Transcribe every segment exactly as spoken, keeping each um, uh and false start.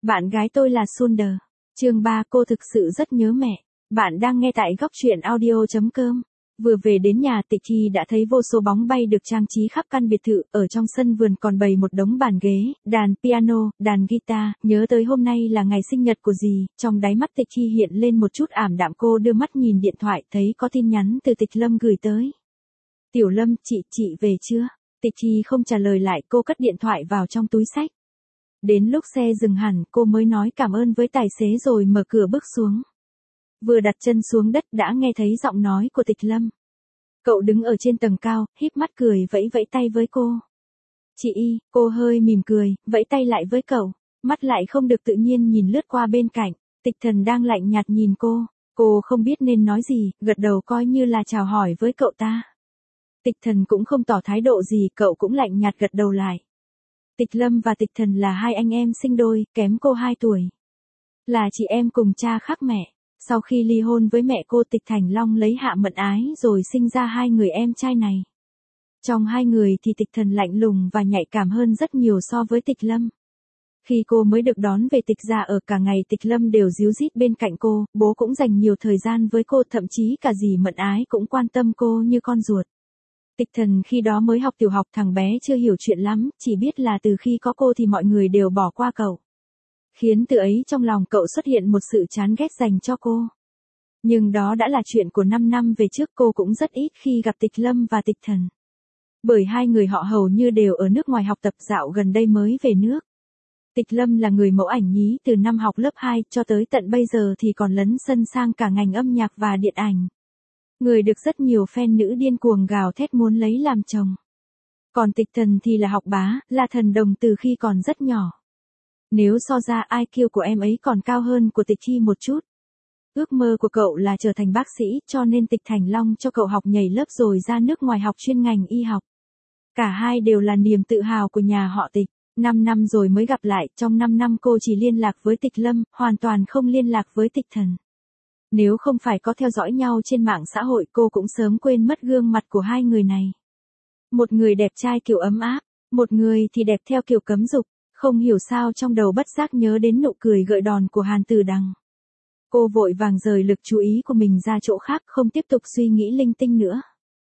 Bạn gái tôi là Sunder. Chương ba, cô thực sự rất nhớ mẹ. Bạn đang nghe tại góc truyện audio chấm com. Vừa về đến nhà, Tịch Chi đã thấy vô số bóng bay được trang trí khắp căn biệt thự, ở trong sân vườn còn bày một đống bàn ghế, đàn piano, đàn guitar, nhớ tới hôm nay là ngày sinh nhật của dì, trong đáy mắt Tịch Chi hiện lên một chút ảm đạm. Cô đưa mắt nhìn điện thoại, thấy có tin nhắn từ Tịch Lâm gửi tới. Tiểu Lâm, chị, chị về chưa? Tịch Chi không trả lời lại, cô cất điện thoại vào trong túi xách. Đến lúc xe dừng hẳn, cô mới nói cảm ơn với tài xế rồi mở cửa bước xuống. Vừa đặt chân xuống đất đã nghe thấy giọng nói của Tịch Lâm. Cậu đứng ở trên tầng cao, híp mắt cười vẫy vẫy tay với cô. Chị Y, cô hơi mỉm cười, vẫy tay lại với cậu, mắt lại không được tự nhiên nhìn lướt qua bên cạnh. Tịch Thần đang lạnh nhạt nhìn cô, cô không biết nên nói gì, gật đầu coi như là chào hỏi với cậu ta. Tịch Thần cũng không tỏ thái độ gì, cậu cũng lạnh nhạt gật đầu lại. Tịch Lâm và Tịch Thần là hai anh em sinh đôi, kém cô hai tuổi. Là chị em cùng cha khác mẹ. Sau khi ly hôn với mẹ cô, Tịch Thành Long lấy Hạ Mận Ái rồi sinh ra hai người em trai này. Trong hai người thì Tịch Thần lạnh lùng và nhạy cảm hơn rất nhiều so với Tịch Lâm. Khi cô mới được đón về Tịch gia, ở cả ngày Tịch Lâm đều ríu rít bên cạnh cô, bố cũng dành nhiều thời gian với cô, thậm chí cả dì Mận Ái cũng quan tâm cô như con ruột. Tịch Thần khi đó mới học tiểu học, thằng bé chưa hiểu chuyện lắm, chỉ biết là từ khi có cô thì mọi người đều bỏ qua cậu. Khiến từ ấy trong lòng cậu xuất hiện một sự chán ghét dành cho cô. Nhưng đó đã là chuyện của năm năm về trước, cô cũng rất ít khi gặp Tịch Lâm và Tịch Thần. Bởi hai người họ hầu như đều ở nước ngoài học tập, dạo gần đây mới về nước. Tịch Lâm là người mẫu ảnh nhí từ năm học lớp hai cho tới tận bây giờ thì còn lấn sân sang cả ngành âm nhạc và điện ảnh. Người được rất nhiều fan nữ điên cuồng gào thét muốn lấy làm chồng. Còn Tịch Thần thì là học bá, là thần đồng từ khi còn rất nhỏ. Nếu so ra i kiu của em ấy còn cao hơn của Tịch Chi một chút. Ước mơ của cậu là trở thành bác sĩ, cho nên Tịch Thành Long cho cậu học nhảy lớp rồi ra nước ngoài học chuyên ngành y học. Cả hai đều là niềm tự hào của nhà họ Tịch. Năm năm rồi mới gặp lại, trong năm năm cô chỉ liên lạc với Tịch Lâm, hoàn toàn không liên lạc với Tịch Thần. Nếu không phải có theo dõi nhau trên mạng xã hội, cô cũng sớm quên mất gương mặt của hai người này. Một người đẹp trai kiểu ấm áp, một người thì đẹp theo kiểu cấm dục. Không hiểu sao trong đầu bất giác nhớ đến nụ cười gợi đòn của Hàn Tử Đằng. Cô vội vàng rời lực chú ý của mình ra chỗ khác, không tiếp tục suy nghĩ linh tinh nữa.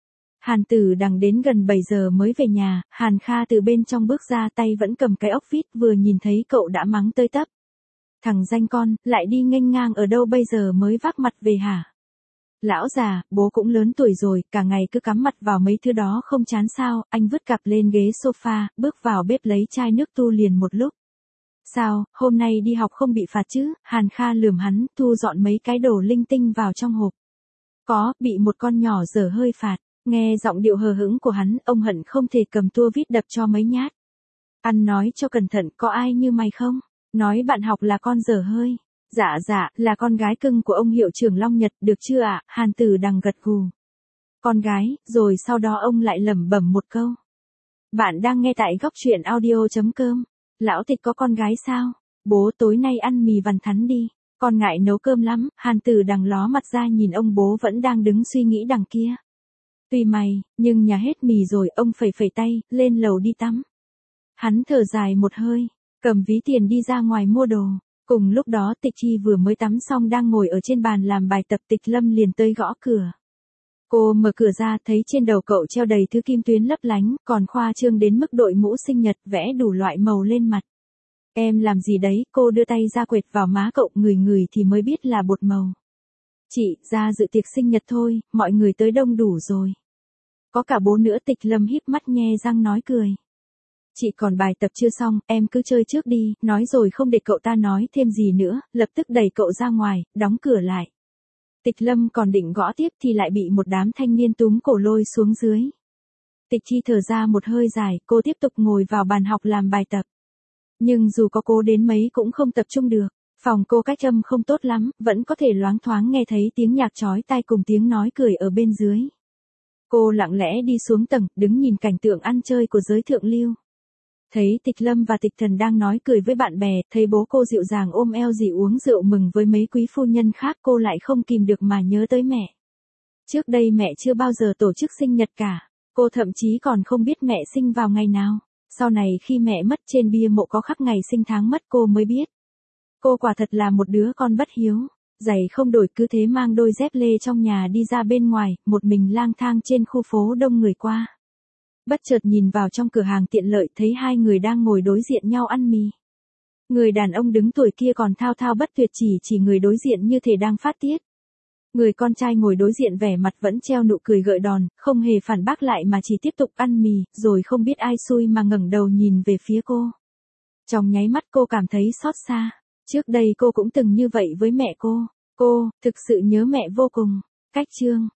Hàn Tử Đằng đến gần bảy giờ mới về nhà, Hàn Kha từ bên trong bước ra, tay vẫn cầm cái ốc vít, vừa nhìn thấy cậu đã mắng tới tấp. Thằng danh con, lại đi nghênh ngang ở đâu bây giờ mới vác mặt về hả? Lão già, bố cũng lớn tuổi rồi, cả ngày cứ cắm mặt vào mấy thứ đó không chán sao? Anh vứt cặp lên ghế sofa, bước vào bếp lấy chai nước tu liền một lúc. Sao, hôm nay đi học không bị phạt chứ? Hàn Kha lườm hắn, thu dọn mấy cái đồ linh tinh vào trong hộp. Có, bị một con nhỏ dở hơi phạt. Nghe giọng điệu hờ hững của hắn, ông hận không thể cầm tua vít đập cho mấy nhát. Ăn nói cho cẩn thận, có ai như mày không? Nói bạn học là con dở hơi. Dạ dạ, là con gái cưng của ông hiệu trưởng Long Nhật, được chưa ạ? À? Hàn Tử Đằng gật gù. Con gái, rồi sau đó ông lại lẩm bẩm một câu. Bạn đang nghe tại góc truyện audio chấm com. Lão Tịch có con gái sao? Bố tối nay ăn mì vằn thắn đi. Con ngại nấu cơm lắm. Hàn Tử Đằng ló mặt ra nhìn ông bố vẫn đang đứng suy nghĩ đằng kia. Tùy mày, nhưng nhà hết mì rồi, ông phẩy phẩy tay, lên lầu đi tắm. Hắn thở dài một hơi, cầm ví tiền đi ra ngoài mua đồ. Cùng lúc đó Tịch Chi vừa mới tắm xong đang ngồi ở trên bàn làm bài tập, Tịch Lâm liền tới gõ cửa. Cô mở cửa ra thấy trên đầu cậu treo đầy thứ kim tuyến lấp lánh, còn khoa trương đến mức đội mũ sinh nhật, vẽ đủ loại màu lên mặt. Em làm gì đấy? Cô đưa tay ra quệt vào má cậu, ngửi ngửi thì mới biết là bột màu. Chị, ra dự tiệc sinh nhật thôi, mọi người tới đông đủ rồi. Có cả bố nữa. Tịch Lâm híp mắt nhe răng nói cười. Chị còn bài tập chưa xong, em cứ chơi trước đi, nói rồi không để cậu ta nói thêm gì nữa, lập tức đẩy cậu ra ngoài, đóng cửa lại. Tịch Lâm còn định gõ tiếp thì lại bị một đám thanh niên túm cổ lôi xuống dưới. Tịch Chi thở ra một hơi dài, cô tiếp tục ngồi vào bàn học làm bài tập. Nhưng dù có cố đến mấy cũng không tập trung được, phòng cô cách âm không tốt lắm, vẫn có thể loáng thoáng nghe thấy tiếng nhạc chói tai cùng tiếng nói cười ở bên dưới. Cô lặng lẽ đi xuống tầng, đứng nhìn cảnh tượng ăn chơi của giới thượng lưu. Thấy Tịch Lâm và Tịch Thần đang nói cười với bạn bè, thấy bố cô dịu dàng ôm eo dì uống rượu mừng với mấy quý phu nhân khác, cô lại không kìm được mà nhớ tới mẹ. Trước đây mẹ chưa bao giờ tổ chức sinh nhật cả, cô thậm chí còn không biết mẹ sinh vào ngày nào. Sau này khi mẹ mất, trên bia mộ có khắc ngày sinh tháng mất, cô mới biết. Cô quả thật là một đứa con bất hiếu. Giày không đổi cứ thế mang đôi dép lê trong nhà đi ra bên ngoài, một mình lang thang trên khu phố đông người qua. Bất chợt nhìn vào trong cửa hàng tiện lợi thấy hai người đang ngồi đối diện nhau ăn mì. Người đàn ông đứng tuổi kia còn thao thao bất tuyệt chỉ chỉ người đối diện như thể đang phát tiết. Người con trai ngồi đối diện vẻ mặt vẫn treo nụ cười gợi đòn, không hề phản bác lại mà chỉ tiếp tục ăn mì, rồi không biết ai xui mà ngẩng đầu nhìn về phía cô. Trong nháy mắt cô cảm thấy xót xa. Trước đây cô cũng từng như vậy với mẹ cô. Cô, thực sự nhớ mẹ vô cùng. Cách chương